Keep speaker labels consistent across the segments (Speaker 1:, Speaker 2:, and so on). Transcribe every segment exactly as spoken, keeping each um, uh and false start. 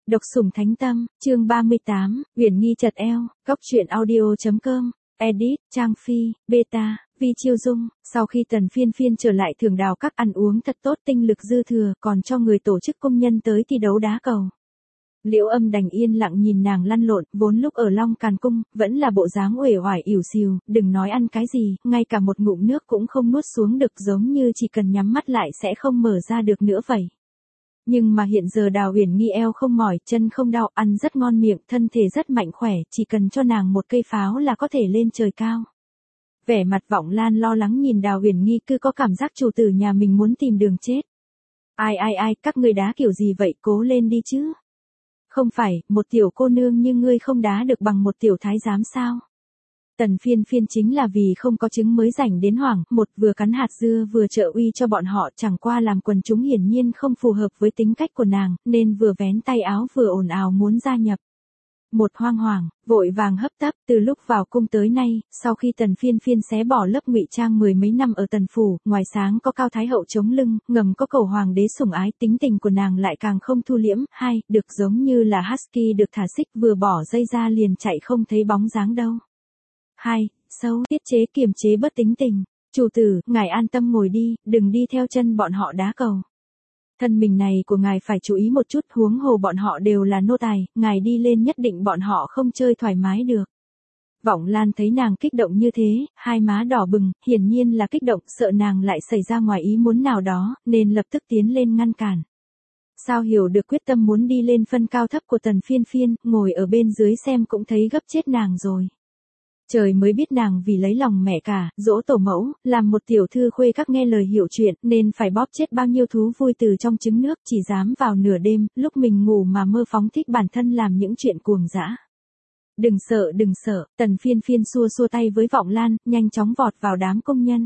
Speaker 1: Độc sủng thánh tâm, chương ba mươi tám, Uyển Nghi chật eo, góc truyện audio chấm com, edit, Trang Phi, beta, Vi Chiêu Dung. Sau khi Tần Phiên Phiên trở lại Thường Đào các ăn uống thật tốt, tinh lực dư thừa, còn cho người tổ chức công nhân tới thi đấu đá cầu. Liễu Âm đành yên lặng nhìn nàng lăn lộn, vốn lúc ở Long Càn Cung, vẫn là bộ dáng uể oải ỉu xìu, đừng nói ăn cái gì, ngay cả một ngụm nước cũng không nuốt xuống được, giống như chỉ cần nhắm mắt lại sẽ không mở ra được nữa vậy. Nhưng mà hiện giờ Đào Uyển Nghi eo không mỏi, chân không đau, ăn rất ngon miệng, thân thể rất mạnh khỏe, chỉ cần cho nàng một cây pháo là có thể lên trời cao. Vẻ mặt Vọng Lan lo lắng nhìn Đào Uyển Nghi, cứ có cảm giác chủ tử nhà mình muốn tìm đường chết. Ai ai ai, các ngươi đá kiểu gì vậy, cố lên đi chứ. Không phải, một tiểu cô nương như ngươi không đá được bằng một tiểu thái giám sao? Tần Phiên Phiên chính là vì không có trứng mới rảnh đến hoảng, một vừa cắn hạt dưa vừa trợ uy cho bọn họ, chẳng qua làm quần chúng hiển nhiên không phù hợp với tính cách của nàng, nên vừa vén tay áo vừa ồn ào muốn gia nhập. Một hoang hoàng, vội vàng hấp tấp, từ lúc vào cung tới nay, sau khi Tần Phiên Phiên xé bỏ lớp ngụy trang mười mấy năm ở Tần phủ, ngoài sáng có Cao Thái hậu chống lưng, ngầm có cầu hoàng đế sủng ái, tính tình của nàng lại càng không thu liễm, hai, được giống như là husky được thả xích, vừa bỏ dây ra liền chạy không thấy bóng dáng đâu. Hai, xấu, tiết chế kiềm chế bớt tính tình. Chủ tử, ngài an tâm ngồi đi, đừng đi theo chân bọn họ đá cầu. Thân mình này của ngài phải chú ý một chút, huống hồ bọn họ đều là nô tài, ngài đi lên nhất định bọn họ không chơi thoải mái được. Vọng Lan thấy nàng kích động như thế, hai má đỏ bừng, hiển nhiên là kích động, sợ nàng lại xảy ra ngoài ý muốn nào đó, nên lập tức tiến lên ngăn cản. Sao hiểu được quyết tâm muốn đi lên phân cao thấp của Tần Phiên Phiên, ngồi ở bên dưới xem cũng thấy gấp chết nàng rồi. Trời mới biết nàng vì lấy lòng mẹ cả, dỗ tổ mẫu, làm một tiểu thư khuê các nghe lời hiểu chuyện, nên phải bóp chết bao nhiêu thú vui từ trong trứng nước, chỉ dám vào nửa đêm, lúc mình ngủ mà mơ phóng thích bản thân làm những chuyện cuồng dã. Đừng sợ đừng sợ, Tần Phiên Phiên xua xua tay với Vọng Lan, nhanh chóng vọt vào đám công nhân.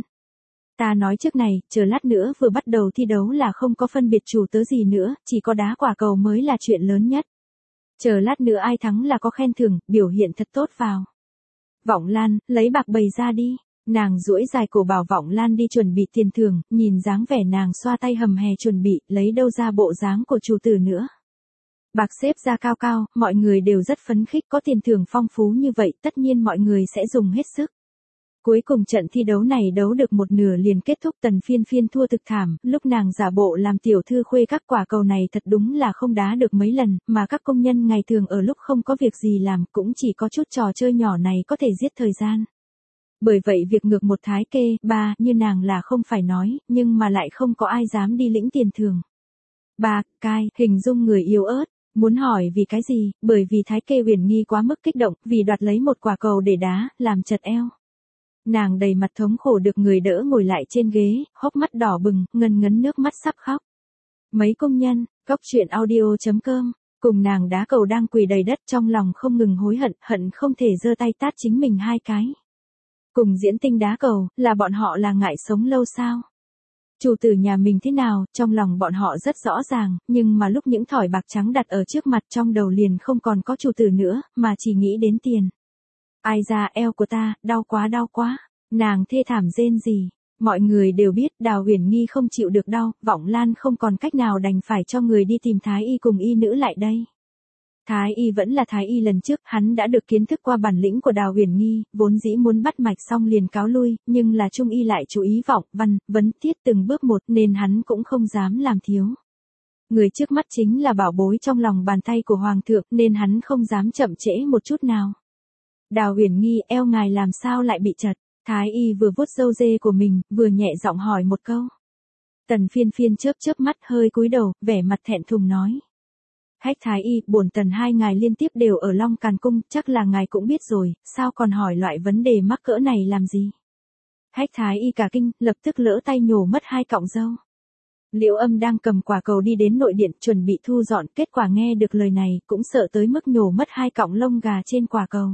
Speaker 1: Ta nói trước này, chờ lát nữa vừa bắt đầu thi đấu là không có phân biệt chủ tớ gì nữa, chỉ có đá quả cầu mới là chuyện lớn nhất. Chờ lát nữa ai thắng là có khen thưởng, biểu hiện thật tốt vào. Vọng Lan, lấy bạc bày ra đi. Nàng duỗi dài cổ bảo Vọng Lan đi chuẩn bị tiền thưởng, nhìn dáng vẻ nàng xoa tay hầm hè chuẩn bị, lấy đâu ra bộ dáng của chủ tử nữa. Bạc xếp ra cao cao, mọi người đều rất phấn khích, có tiền thưởng phong phú như vậy, tất nhiên mọi người sẽ dùng hết sức. Cuối cùng trận thi đấu này đấu được một nửa liền kết thúc, Tần Phiên Phiên thua thực thảm, lúc nàng giả bộ làm tiểu thư khuê các quả cầu này thật đúng là không đá được mấy lần, mà các công nhân ngày thường ở lúc không có việc gì làm cũng chỉ có chút trò chơi nhỏ này có thể giết thời gian. Bởi vậy việc ngược một thái kê, ba, như nàng là không phải nói, nhưng mà lại không có ai dám đi lĩnh tiền thưởng. Ba, cai, hình dung người yếu ớt. Muốn hỏi vì cái gì, bởi vì thái kê Uyển Nghi quá mức kích động, vì đoạt lấy một quả cầu để đá, làm chật eo. Nàng đầy mặt thống khổ được người đỡ ngồi lại trên ghế, hốc mắt đỏ bừng, ngần ngấn nước mắt sắp khóc. Mấy công nhân, góc truyện audio chấm com, cùng nàng đá cầu đang quỳ đầy đất trong lòng không ngừng hối hận, hận không thể giơ tay tát chính mình hai cái. Cùng diễn tinh đá cầu, là bọn họ là ngại sống lâu sao? Chủ tử nhà mình thế nào, trong lòng bọn họ rất rõ ràng, nhưng mà lúc những thỏi bạc trắng đặt ở trước mặt trong đầu liền không còn có chủ tử nữa, mà chỉ nghĩ đến tiền. Ai ra eo của ta, đau quá đau quá, nàng thê thảm rên gì. Mọi người đều biết Đào Uyển Nghi không chịu được đau, Vọng Lan không còn cách nào đành phải cho người đi tìm Thái y cùng y nữ lại đây. Thái y vẫn là Thái y lần trước, hắn đã được kiến thức qua bản lĩnh của Đào Uyển Nghi, vốn dĩ muốn bắt mạch xong liền cáo lui, nhưng là Trung y lại chú ý Vọng Văn, vấn tiết từng bước một nên hắn cũng không dám làm thiếu. Người trước mắt chính là bảo bối trong lòng bàn tay của Hoàng thượng nên hắn không dám chậm trễ một chút nào. Đào Uyển Nghi, eo ngài làm sao lại bị chật? Thái y vừa vuốt râu dê của mình, vừa nhẹ giọng hỏi một câu. Tần Phiên Phiên chớp chớp mắt hơi cúi đầu, vẻ mặt thẹn thùng nói. Hách Thái y, bổn Tần hai ngài liên tiếp đều ở Long Càn Cung, chắc là ngài cũng biết rồi, sao còn hỏi loại vấn đề mắc cỡ này làm gì? Hách Thái y cả kinh, lập tức lỡ tay nhổ mất hai cọng râu. Liễu Âm đang cầm quả cầu đi đến nội điện chuẩn bị thu dọn, kết quả nghe được lời này, cũng sợ tới mức nhổ mất hai cọng lông gà trên quả cầu.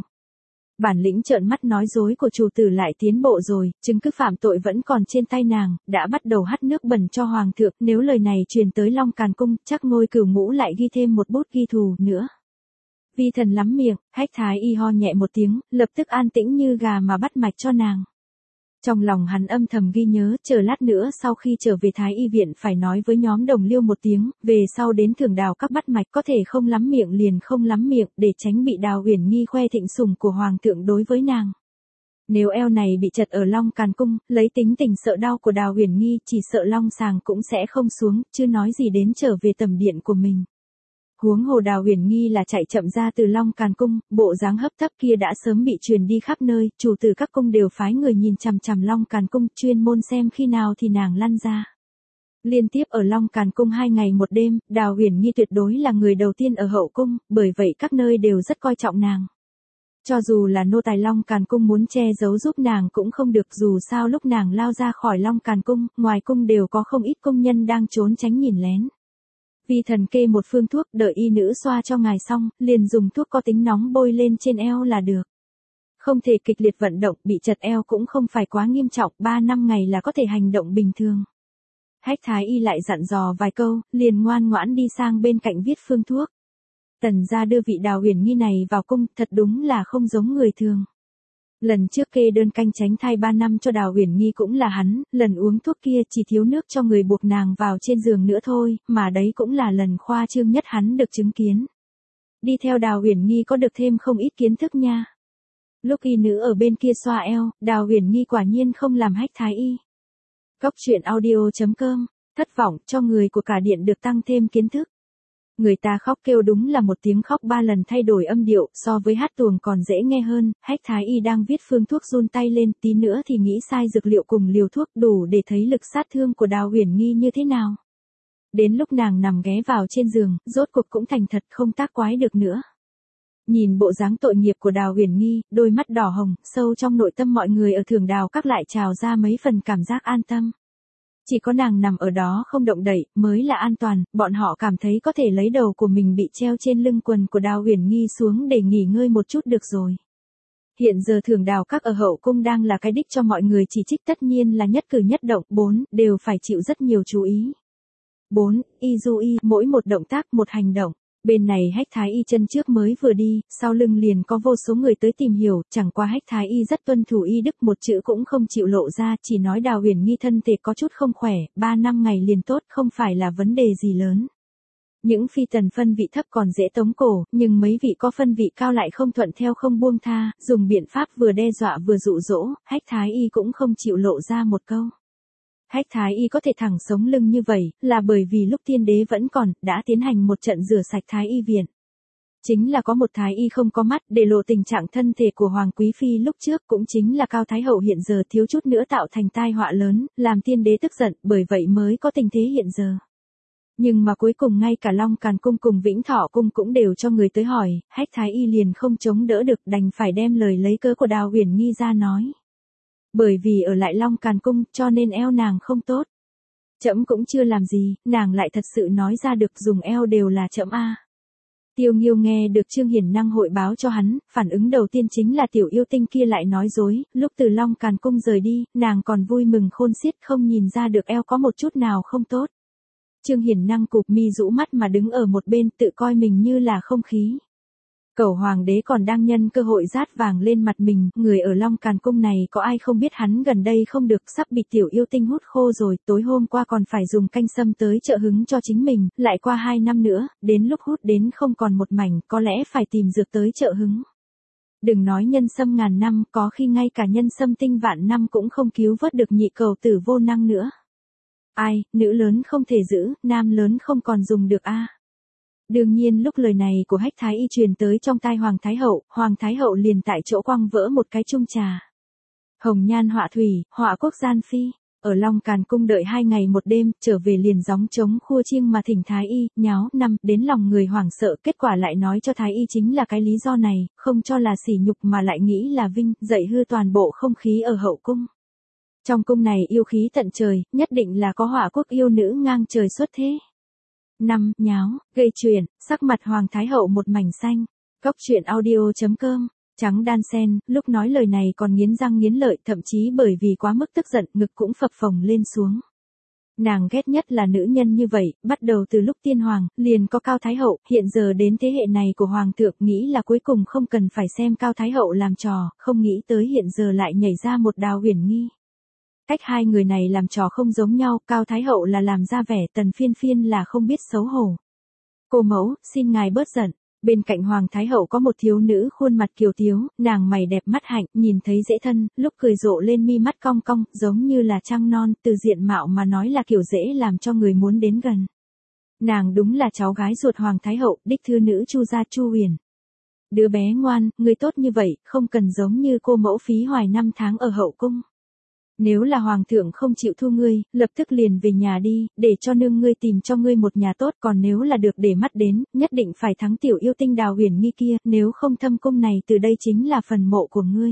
Speaker 1: Bản lĩnh trợn mắt nói dối của chủ tử lại tiến bộ rồi, chứng cứ phạm tội vẫn còn trên tay nàng, đã bắt đầu hắt nước bẩn cho Hoàng thượng, nếu lời này truyền tới Long Càn Cung, chắc ngôi cửu ngũ lại ghi thêm một bút ghi thù nữa. Vi thần lắm miệng, Hách Thái y ho nhẹ một tiếng, lập tức an tĩnh như gà mà bắt mạch cho nàng. Trong lòng hắn âm thầm ghi nhớ, chờ lát nữa sau khi trở về Thái Y viện phải nói với nhóm đồng liêu một tiếng, về sau đến Thường Đào các bắt mạch có thể không lắm miệng liền không lắm miệng, để tránh bị Đào Uyển Nghi khoe thịnh sủng của hoàng thượng đối với nàng. Nếu eo này bị chật ở Long Càn Cung, lấy tính tình sợ đau của Đào Uyển Nghi, chỉ sợ Long Sàng cũng sẽ không xuống, chứ nói gì đến trở về tầm điện của mình. Huống hồ Đào Uyển Nghi là chạy chậm ra từ Long Càn Cung, bộ dáng hấp tấp kia đã sớm bị truyền đi khắp nơi, chủ tử các cung đều phái người nhìn chằm chằm Long Càn Cung, chuyên môn xem khi nào thì nàng lăn ra. Liên tiếp ở Long Càn Cung hai ngày một đêm, Đào Uyển Nghi tuyệt đối là người đầu tiên ở hậu cung, bởi vậy các nơi đều rất coi trọng nàng. Cho dù là nô tài Long Càn Cung muốn che giấu giúp nàng cũng không được, dù sao lúc nàng lao ra khỏi Long Càn Cung, ngoài cung đều có không ít công nhân đang trốn tránh nhìn lén. Vi thần kê một phương thuốc, đợi y nữ xoa cho ngài xong, liền dùng thuốc có tính nóng bôi lên trên eo là được. Không thể kịch liệt vận động, bị chật eo cũng không phải quá nghiêm trọng, ba năm ngày là có thể hành động bình thường. Hách Thái Y lại dặn dò vài câu, liền ngoan ngoãn đi sang bên cạnh viết phương thuốc. Tần gia đưa vị Đào Uyển Nghi này vào cung, thật đúng là không giống người thường. Lần trước kê đơn canh tránh thai ba năm cho Đào Uyển Nghi cũng là hắn, lần uống thuốc kia chỉ thiếu nước cho người buộc nàng vào trên giường nữa thôi, mà đấy cũng là lần khoa trương nhất hắn được chứng kiến. Đi theo Đào Uyển Nghi có được thêm không ít kiến thức nha. Lúc y nữ ở bên kia xoa eo, Đào Uyển Nghi quả nhiên không làm Hách Thái Y. Cốc truyện audio chấm com, thất vọng cho người của cả điện được tăng thêm kiến thức. Người ta khóc kêu đúng là một tiếng khóc ba lần thay đổi âm điệu, so với hát tuồng còn dễ nghe hơn. Hách Thái Y đang viết phương thuốc run tay lên, tí nữa thì nghĩ sai dược liệu cùng liều thuốc, đủ để thấy lực sát thương của Đào Uyển Nghi như thế nào. Đến lúc nàng nằm ghé vào trên giường, rốt cuộc cũng thành thật không tác quái được nữa. Nhìn bộ dáng tội nghiệp của Đào Uyển Nghi, đôi mắt đỏ hồng, sâu trong nội tâm mọi người ở Thường Đào các lại trào ra mấy phần cảm giác an tâm. Chỉ có nàng nằm ở đó không động đậy, mới là an toàn, bọn họ cảm thấy có thể lấy đầu của mình bị treo trên lưng quần của Đào Uyển Nghi xuống để nghỉ ngơi một chút được rồi. Hiện giờ Thường Đào các ở hậu cung đang là cái đích cho mọi người chỉ trích, tất nhiên là nhất cử nhất động, bốn, đều phải chịu rất nhiều chú ý. bốn. Y du y, mỗi một động tác một hành động. Bên này Hách Thái Y chân trước mới vừa đi, sau lưng liền có vô số người tới tìm hiểu, chẳng qua Hách Thái Y rất tuân thủ y đức, một chữ cũng không chịu lộ ra, chỉ nói Đào Uyển Nghi thân thể có chút không khỏe, ba năm ngày liền tốt, không phải là vấn đề gì lớn. Những phi tần phân vị thấp còn dễ tống cổ, nhưng mấy vị có phân vị cao lại không thuận theo không buông tha, dùng biện pháp vừa đe dọa vừa dụ dỗ, Hách Thái Y cũng không chịu lộ ra một câu. Hách Thái Y có thể thẳng sống lưng như vậy, là bởi vì lúc tiên đế vẫn còn, đã tiến hành một trận rửa sạch Thái Y viện. Chính là có một Thái Y không có mắt, để lộ tình trạng thân thể của Hoàng Quý Phi lúc trước, cũng chính là Cao Thái Hậu hiện giờ thiếu chút nữa tạo thành tai họa lớn, làm tiên đế tức giận, bởi vậy mới có tình thế hiện giờ. Nhưng mà cuối cùng ngay cả Long Càn Cung cùng Vĩnh Thọ Cung cũng đều cho người tới hỏi, Hách Thái Y liền không chống đỡ được, đành phải đem lời lấy cớ của Đào Uyển Nghi ra nói. Bởi vì ở lại Long Càn Cung, cho nên eo nàng không tốt. Trẫm cũng chưa làm gì, nàng lại thật sự nói ra được, dùng eo đều là trẫm a. Tiêu Nghiêu nghe được Trương Hiển Năng hội báo cho hắn, phản ứng đầu tiên chính là tiểu yêu tinh kia lại nói dối, lúc từ Long Càn Cung rời đi, nàng còn vui mừng khôn xiết không nhìn ra được eo có một chút nào không tốt. Trương Hiển Năng cụp mi rũ mắt mà đứng ở một bên, tự coi mình như là không khí. Cẩu hoàng đế còn đang nhân cơ hội rát vàng lên mặt mình, người ở Long Càn Cung này có ai không biết hắn gần đây không được, sắp bị tiểu yêu tinh hút khô rồi, tối hôm qua còn phải dùng canh sâm tới trợ hứng cho chính mình, lại qua hai năm nữa, đến lúc hút đến không còn một mảnh, có lẽ phải tìm dược tới trợ hứng. Đừng nói nhân sâm ngàn năm, có khi ngay cả nhân sâm tinh vạn năm cũng không cứu vớt được nhị cẩu tử vô năng nữa. Ai, nữ lớn không thể giữ, nam lớn không còn dùng được a. Đương nhiên lúc lời này của Hách Thái Y truyền tới trong tai Hoàng Thái Hậu, Hoàng Thái Hậu liền tại chỗ quăng vỡ một cái chung trà. Hồng nhan họa thủy, họa quốc gian phi, ở Long Càn Cung đợi hai ngày một đêm, trở về liền gióng trống khua chiêng mà thỉnh Thái Y, nháo, năm, đến lòng người hoảng sợ, kết quả lại nói cho Thái Y chính là cái lý do này, không cho là sỉ nhục mà lại nghĩ là vinh, dậy hư toàn bộ không khí ở hậu cung. Trong cung này yêu khí tận trời, nhất định là có họa quốc yêu nữ ngang trời xuất thế. năm. Nháo, gây chuyện, sắc mặt Hoàng Thái Hậu một mảnh xanh. Cốc truyện audio chấm com, trắng đan sen, lúc nói lời này còn nghiến răng nghiến lợi, thậm chí bởi vì quá mức tức giận, ngực cũng phập phồng lên xuống. Nàng ghét nhất là nữ nhân như vậy, bắt đầu từ lúc tiên hoàng, liền có Cao Thái Hậu, hiện giờ đến thế hệ này của Hoàng thượng, nghĩ là cuối cùng không cần phải xem Cao Thái Hậu làm trò, không nghĩ tới hiện giờ lại nhảy ra một Đào Uyển Nghi. Cách hai người này làm trò không giống nhau, Cao Thái Hậu là làm ra vẻ, Tần Phiên Phiên là không biết xấu hổ. Cô mẫu, xin ngài bớt giận. Bên cạnh Hoàng Thái Hậu có một thiếu nữ khuôn mặt kiều tiếu, nàng mày đẹp mắt hạnh, nhìn thấy dễ thân, lúc cười rộ lên mi mắt cong cong, giống như là trăng non, từ diện mạo mà nói là kiểu dễ làm cho người muốn đến gần. Nàng đúng là cháu gái ruột Hoàng Thái Hậu, đích thư nữ Chu gia Chu Huyền. Đứa bé ngoan, người tốt như vậy, không cần giống như cô mẫu phí hoài năm tháng ở hậu cung. Nếu là hoàng thượng không chịu thu ngươi, lập tức liền về nhà đi, để cho nương ngươi tìm cho ngươi một nhà tốt, còn nếu là được để mắt đến, nhất định phải thắng tiểu yêu tinh Đào Huyền Nghi kia, nếu không thâm cung này từ đây chính là phần mộ của ngươi.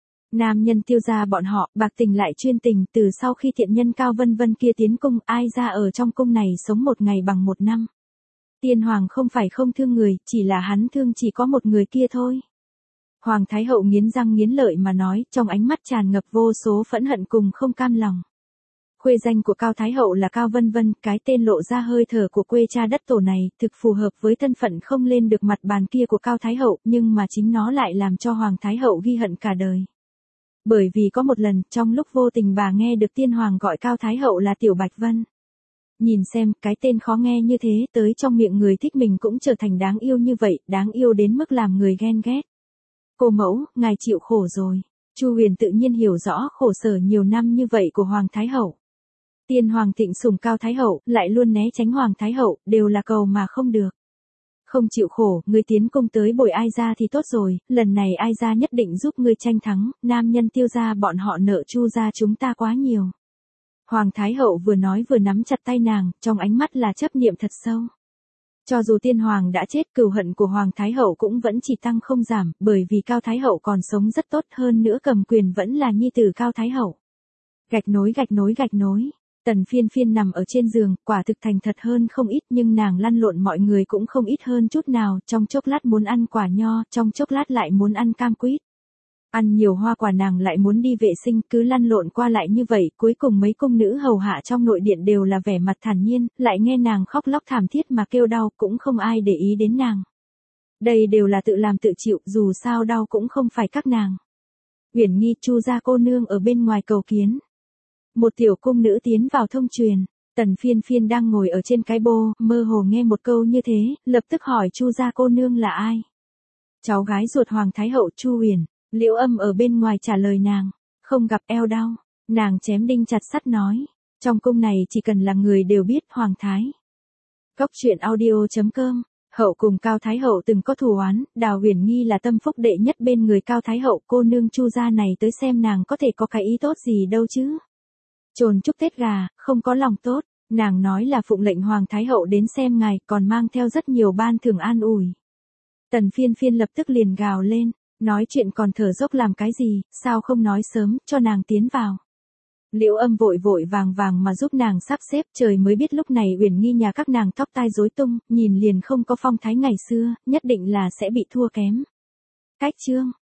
Speaker 1: Nam nhân Tiêu gia bọn họ, bạc tình lại chuyên tình, từ sau khi thiện nhân Cao Vân Vân kia tiến cung, ai ra ở trong cung này sống một ngày bằng một năm. Tiên hoàng không phải không thương người, chỉ là hắn thương chỉ có một người kia thôi. Hoàng Thái Hậu nghiến răng nghiến lợi mà nói, trong ánh mắt tràn ngập vô số phẫn hận cùng không cam lòng. Khuê danh của Cao Thái Hậu là Cao Vân Vân, cái tên lộ ra hơi thở của quê cha đất tổ này, thực phù hợp với thân phận không lên được mặt bàn kia của Cao Thái Hậu, nhưng mà chính nó lại làm cho Hoàng Thái Hậu ghi hận cả đời. Bởi vì có một lần, trong lúc vô tình bà nghe được tiên hoàng gọi Cao Thái Hậu là Tiểu Bạch Vân. Nhìn xem, cái tên khó nghe như thế, tới trong miệng người thích mình cũng trở thành đáng yêu như vậy, đáng yêu đến mức làm người ghen ghét. Cô mẫu, ngài chịu khổ rồi. Chu Huyền tự nhiên hiểu rõ khổ sở nhiều năm như vậy của Hoàng Thái Hậu. Tiên hoàng thịnh sủng Cao Thái Hậu, lại luôn né tránh Hoàng Thái Hậu, đều là cầu mà không được. Không chịu khổ, ngươi tiến cung tới bồi ai ra thì tốt rồi, lần này ai ra nhất định giúp ngươi tranh thắng, nam nhân Tiêu gia bọn họ nợ Chu gia chúng ta quá nhiều. Hoàng Thái Hậu vừa nói vừa nắm chặt tay nàng, trong ánh mắt là chấp niệm thật sâu. Cho dù tiên hoàng đã chết, cừu hận của Hoàng Thái Hậu cũng vẫn chỉ tăng không giảm, bởi vì Cao Thái Hậu còn sống rất tốt, hơn nữa cầm quyền vẫn là nhi tử Cao Thái Hậu. Gạch nối gạch nối gạch nối. Tần Phiên Phiên nằm ở trên giường, quả thực thành thật hơn không ít, nhưng nàng lăn lộn mọi người cũng không ít hơn chút nào, trong chốc lát muốn ăn quả nho, trong chốc lát lại muốn ăn cam quýt. Ăn nhiều hoa quả nàng lại muốn đi vệ sinh, cứ lăn lộn qua lại như vậy, cuối cùng mấy cung nữ hầu hạ trong nội điện đều là vẻ mặt thản nhiên, lại nghe nàng khóc lóc thảm thiết mà kêu đau, cũng không ai để ý đến nàng. Đây đều là tự làm tự chịu, dù sao đau cũng không phải các nàng. Uyển Nghi, Chu gia cô nương ở bên ngoài cầu kiến. Một tiểu cung nữ tiến vào thông truyền, Tần Phiên Phiên đang ngồi ở trên cái bô, mơ hồ nghe một câu như thế, lập tức hỏi Chu gia cô nương là ai. Cháu gái ruột Hoàng Thái Hậu Chu Huyền. Liễu Âm ở bên ngoài trả lời nàng, không gặp eo đau, nàng chém đinh chặt sắt nói, trong cung này chỉ cần là người đều biết Hoàng Thái. Cốc truyện audio chấm com, Hậu cùng Cao Thái Hậu từng có thù oán, Đào Huyền Nghi là tâm phúc đệ nhất bên người Cao Thái Hậu, cô nương Chu gia này tới xem nàng có thể có cái ý tốt gì đâu chứ. Trồn chúc Tết gà, không có lòng tốt, nàng nói là phụng lệnh Hoàng Thái Hậu đến xem ngài, còn mang theo rất nhiều ban thưởng an ủi. Tần Phiên Phiên lập tức liền gào lên. Nói chuyện còn thở dốc làm cái gì, sao không nói sớm, cho nàng tiến vào. Liễu Âm vội vội vàng vàng mà giúp nàng sắp xếp, trời mới biết lúc này Uyển Nghi nhà các nàng tóc tai rối tung, nhìn liền không có phong thái ngày xưa, nhất định là sẽ bị thua kém. Cách chương